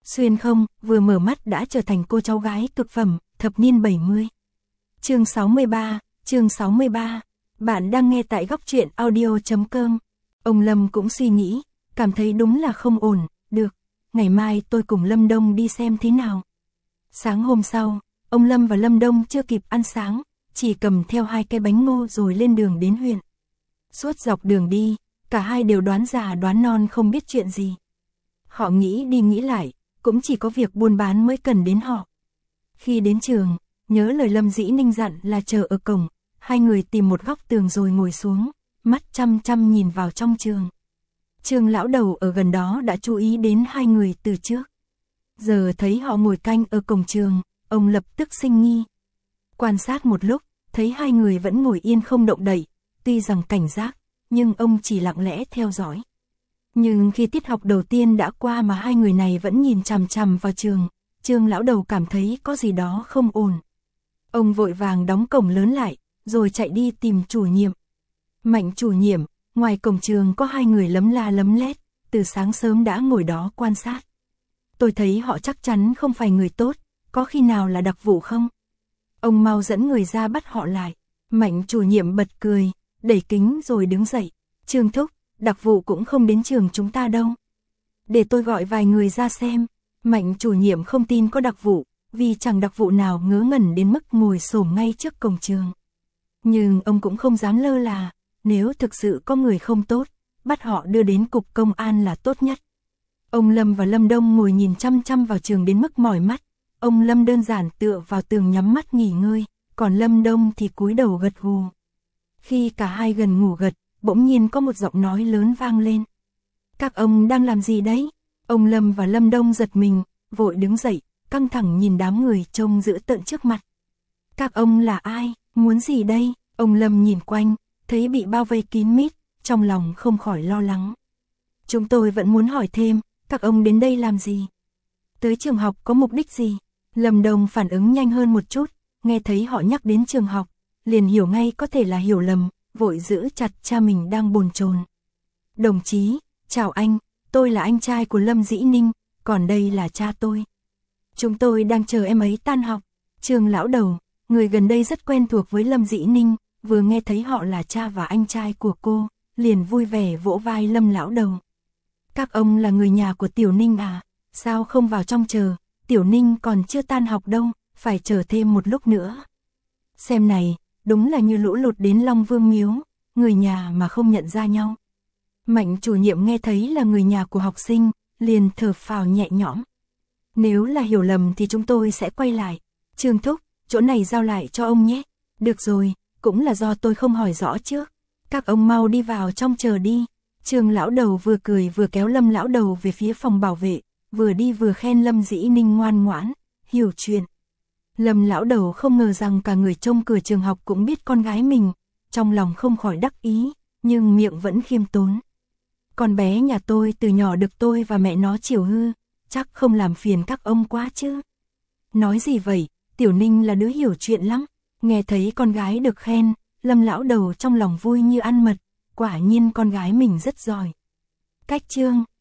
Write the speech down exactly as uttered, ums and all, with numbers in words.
Xuyên không, vừa mở mắt đã trở thành cô cháu gái cực phẩm, thập niên bảy mươi. Chương sáu mươi ba, chương sáu mươi ba. Bạn đang nghe tại góc truyện audio chấm com. Ông Lâm cũng suy nghĩ, cảm thấy đúng là không ổn, được, ngày mai tôi cùng Lâm Đông đi xem thế nào. Sáng hôm sau, ông Lâm và Lâm Đông chưa kịp ăn sáng, chỉ cầm theo hai cái bánh ngô rồi lên đường đến huyện. Suốt dọc đường đi, cả hai đều đoán già đoán non không biết chuyện gì. Họ nghĩ đi nghĩ lại, cũng chỉ có việc buôn bán mới cần đến họ. Khi đến trường, nhớ lời Lâm Dĩ Ninh dặn là chờ ở cổng, hai người tìm một góc tường rồi ngồi xuống, mắt chăm chăm nhìn vào trong trường. Trương lão đầu ở gần đó đã chú ý đến hai người từ trước. Giờ thấy họ ngồi canh ở cổng trường, ông lập tức sinh nghi. Quan sát một lúc, thấy hai người vẫn ngồi yên không động đậy, tuy rằng cảnh giác, nhưng ông chỉ lặng lẽ theo dõi. Nhưng khi tiết học đầu tiên đã qua mà hai người này vẫn nhìn chằm chằm vào trường, Trương lão đầu cảm thấy có gì đó không ổn. Ông vội vàng đóng cổng lớn lại, rồi chạy đi tìm chủ nhiệm. Mạnh chủ nhiệm, ngoài cổng trường có hai người lấm la lấm lét, từ sáng sớm đã ngồi đó quan sát. Tôi thấy họ chắc chắn không phải người tốt, có khi nào là đặc vụ không? Ông mau dẫn người ra bắt họ lại. Mạnh chủ nhiệm bật cười, đẩy kính rồi đứng dậy. Trương thúc, đặc vụ cũng không đến trường chúng ta đâu. Để tôi gọi vài người ra xem. Mạnh chủ nhiệm không tin có đặc vụ, vì chẳng đặc vụ nào ngớ ngẩn đến mức ngồi xổm ngay trước cổng trường. Nhưng ông cũng không dám lơ là, nếu thực sự có người không tốt, bắt họ đưa đến cục công an là tốt nhất. Ông Lâm và Lâm Đông ngồi nhìn chăm chăm vào trường đến mức mỏi mắt. Ông Lâm đơn giản tựa vào tường nhắm mắt nghỉ ngơi, còn Lâm Đông thì cúi đầu gật gù. Khi cả hai gần ngủ gật, bỗng nhiên có một giọng nói lớn vang lên. Các ông đang làm gì đấy? Ông Lâm và Lâm Đông giật mình, vội đứng dậy, căng thẳng nhìn đám người trông dữ tợn trước mặt. Các ông là ai? Muốn gì đây? Ông Lâm nhìn quanh, thấy bị bao vây kín mít, trong lòng không khỏi lo lắng. Chúng tôi vẫn muốn hỏi thêm, các ông đến đây làm gì? Tới trường học có mục đích gì? Lâm Đông phản ứng nhanh hơn một chút, nghe thấy họ nhắc đến trường học, liền hiểu ngay có thể là hiểu lầm, vội giữ chặt cha mình đang bồn chồn. Đồng chí, chào anh, tôi là anh trai của Lâm Dĩ Ninh, còn đây là cha tôi. Chúng tôi đang chờ em ấy tan học. Trương lão đầu, người gần đây rất quen thuộc với Lâm Dĩ Ninh, vừa nghe thấy họ là cha và anh trai của cô, liền vui vẻ vỗ vai Lâm lão đầu. Các ông là người nhà của Tiểu Ninh à? Sao không vào trong chờ? Tiểu Ninh còn chưa tan học đâu, phải chờ thêm một lúc nữa. Xem này, đúng là như lũ lụt đến Long Vương Miếu, người nhà mà không nhận ra nhau. Mạnh chủ nhiệm nghe thấy là người nhà của học sinh, liền thở phào nhẹ nhõm. Nếu là hiểu lầm thì chúng tôi sẽ quay lại. Trương thúc, chỗ này giao lại cho ông nhé. Được rồi, cũng là do tôi không hỏi rõ trước. Các ông mau đi vào trong chờ đi. Trương lão đầu vừa cười vừa kéo Lâm lão đầu về phía phòng bảo vệ, vừa đi vừa khen Lâm Dĩ Ninh ngoan ngoãn, hiểu chuyện. Lâm lão đầu không ngờ rằng cả người trông cửa trường học cũng biết con gái mình, trong lòng không khỏi đắc ý, nhưng miệng vẫn khiêm tốn. Con bé nhà tôi từ nhỏ được tôi và mẹ nó chiều hư, chắc không làm phiền các ông quá chứ. Nói gì vậy, Tiểu Ninh là đứa hiểu chuyện lắm. Nghe thấy con gái được khen, Lâm lão đầu trong lòng vui như ăn mật, quả nhiên con gái mình rất giỏi. Cách chương